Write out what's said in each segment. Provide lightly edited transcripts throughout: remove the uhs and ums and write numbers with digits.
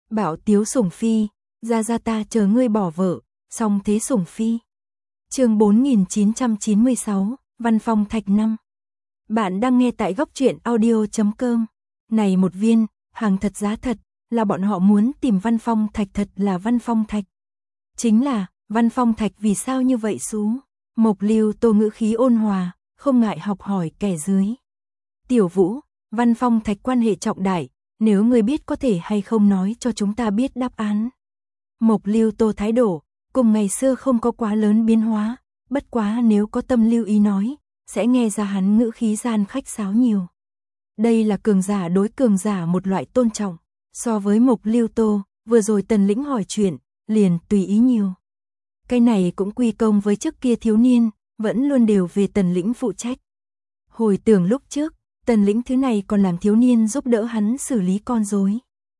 Bảo Tiếu Sủng Phi, ra ta chờ ngươi bỏ vợ, song thế Sủng Phi. Chương 4996, Văn Phong Thạch 5. Bạn đang nghe tại góc truyện audio.com. Này một viên, hàng thật giá thật, là bọn họ muốn tìm Văn Phong Thạch, thật là Văn Phong Thạch. Chính là, Văn Phong Thạch vì sao như vậy xú? Mộc Lưu Tô ngữ khí ôn hòa, không ngại học hỏi kẻ dưới. Tiểu Vũ, Văn Phong Thạch quan hệ trọng đại, nếu ngươi biết có thể hay không nói cho chúng ta biết đáp án. Mộc Lưu Tô thái độ, cùng ngày xưa không có quá lớn biến hóa, bất quá nếu có tâm lưu ý nói, sẽ nghe ra hắn ngữ khí gian khách sáo nhiều. Đây là cường giả đối cường giả một loại tôn trọng, so với Mộc Lưu Tô, vừa rồi Tần Lĩnh hỏi chuyện, liền tùy ý nhiều. Cái này cũng quy công với trước kia thiếu niên, vẫn luôn đều về Tần Lĩnh phụ trách. Hồi tưởng lúc trước, Tần Lĩnh thứ này còn làm thiếu niên giúp đỡ hắn xử lý con rối.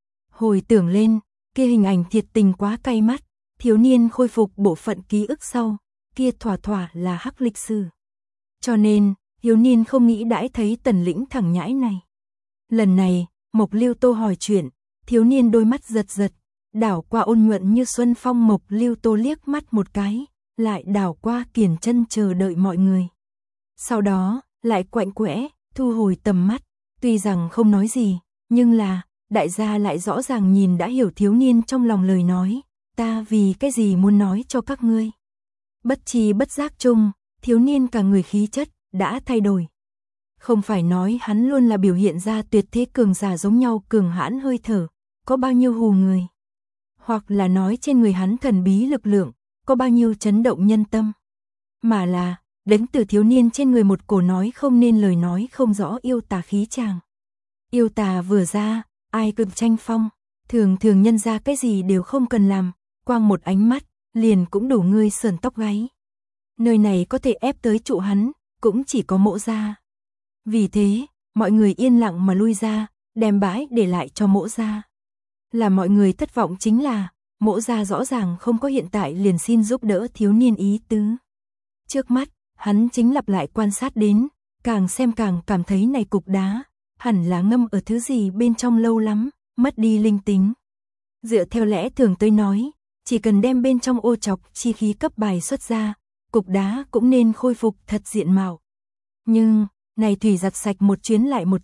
Hồi tưởng lên, kia hình ảnh thiệt tình quá cay mắt, thiếu niên khôi phục bộ phận ký ức sau, kia thỏa thỏa là hắc lịch sử. Cho nên, thiếu niên không nghĩ đãi thấy Tần Lĩnh thẳng nhãi này. Lần này, Mộc Lưu Tô hỏi chuyện, thiếu niên đôi mắt giật giật, đảo qua ôn nhuận như xuân phong. Mộc Lưu Tô liếc mắt một cái, lại đảo qua Kiền Chân chờ đợi mọi người. Sau đó, lại quạnh quẽ, thu hồi tầm mắt, tuy rằng không nói gì, nhưng là, đại gia lại rõ ràng nhìn đã hiểu thiếu niên trong lòng lời nói, ta vì cái gì muốn nói cho các ngươi. Bất tri bất giác chung, thiếu niên cả người khí chất, đã thay đổi. Không phải nói hắn luôn là biểu hiện ra tuyệt thế cường giả giống nhau cường hãn hơi thở, có bao nhiêu hù người. Hoặc là nói trên người hắn thần bí lực lượng, có bao nhiêu chấn động nhân tâm. Mà là, đến từ thiếu niên trên người một cổ nói không nên lời nói không rõ yêu tà khí chàng. Yêu tà vừa ra, ai cực tranh phong, thường nhân ra cái gì đều không cần làm, quang một ánh mắt, liền cũng đủ ngươi sởn tóc gáy. Nơi này có thể ép tới trụ hắn, cũng chỉ có Mỗ gia. Vì thế, mọi người yên lặng mà lui ra, đem bãi để lại cho Mỗ gia. Là mọi người thất vọng chính là, Mỗ gia rõ ràng không có hiện tại liền xin giúp đỡ thiếu niên ý tứ. Trước mắt, hắn chính lặp lại quan sát đến, càng xem càng cảm thấy này cục đá, hẳn là ngâm ở thứ gì bên trong lâu lắm, mất đi linh tính. Dựa theo lẽ thường tôi nói, chỉ cần đem bên trong ô trọc chi khí cấp bài xuất ra, cục đá cũng nên khôi phục thật diện mạo. Nhưng, này thủy giặt sạch một chuyến,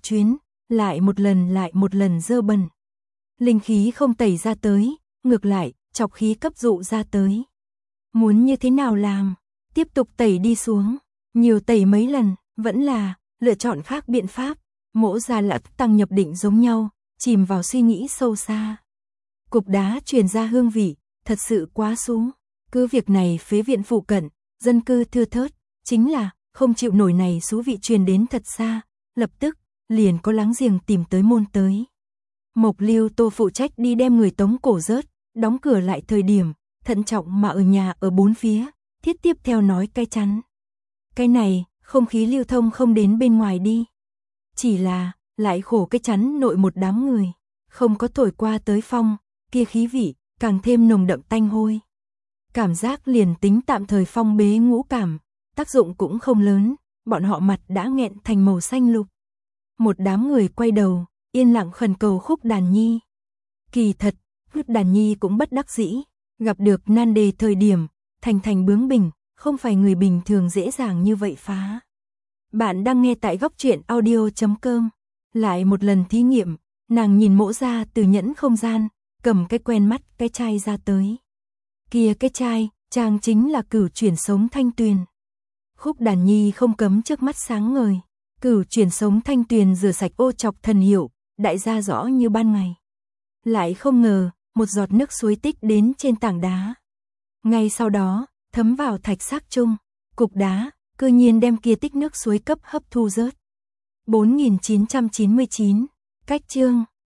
lại một lần dơ bẩn. Linh khí không tẩy ra tới, ngược lại, chọc khí cấp dụ ra tới. Muốn như thế nào làm? Tiếp tục tẩy đi xuống, nhiều tẩy mấy lần, vẫn là lựa chọn khác biện pháp. Mỗ gia là tăng nhập định giống nhau, chìm vào suy nghĩ sâu xa. Cục đá truyền ra hương vị, thật sự quá xú. Cứ việc này phế viện phụ cận, dân cư thưa thớt, chính là không chịu nổi này xú vị truyền đến thật xa, lập tức liền có láng giềng tìm tới môn tới. Mộc Lưu Tô phụ trách đi đem người tống cổ rớt, đóng cửa lại thời điểm, thận trọng mà ở nhà ở bốn phía, thiết tiếp theo nói cái chắn. Cái này, không khí lưu thông không đến bên ngoài đi. Chỉ là, lại khổ cái chắn nội một đám người, không có thổi qua tới phong, kia khí vị, càng thêm nồng đậm tanh hôi. Cảm giác liền tính tạm thời phong bế ngũ cảm, tác dụng cũng không lớn, bọn họ mặt đã nghẹn thành màu xanh lục. Một đám người quay đầu, yên lặng khẩn cầu Khúc Đàn Nhi. Kỳ thật, Khúc Đàn Nhi cũng bất đắc dĩ, gặp được nan đề thời điểm, thành bướng bỉnh, không phải người bình thường dễ dàng như vậy phá. Bạn đang nghe tại góc truyện audio.com. Lại một lần thí nghiệm, nàng nhìn Mỗ gia từ nhẫn không gian, cầm cái quen mắt cái chai ra tới. Kia cái chai, chàng chính là cửu chuyển sống thanh tuyền. Khúc Đàn Nhi không cấm trước mắt sáng ngời. Cửu chuyển sống thanh tuyền rửa sạch ô trọc thần hiệu, đại gia rõ như ban ngày. Lại không ngờ, một giọt nước suối tích đến trên tảng đá. Ngay sau đó, thấm vào thạch xác chung, cục đá, cư nhiên đem kia tích nước suối cấp hấp thu rớt. 4999, cách chương.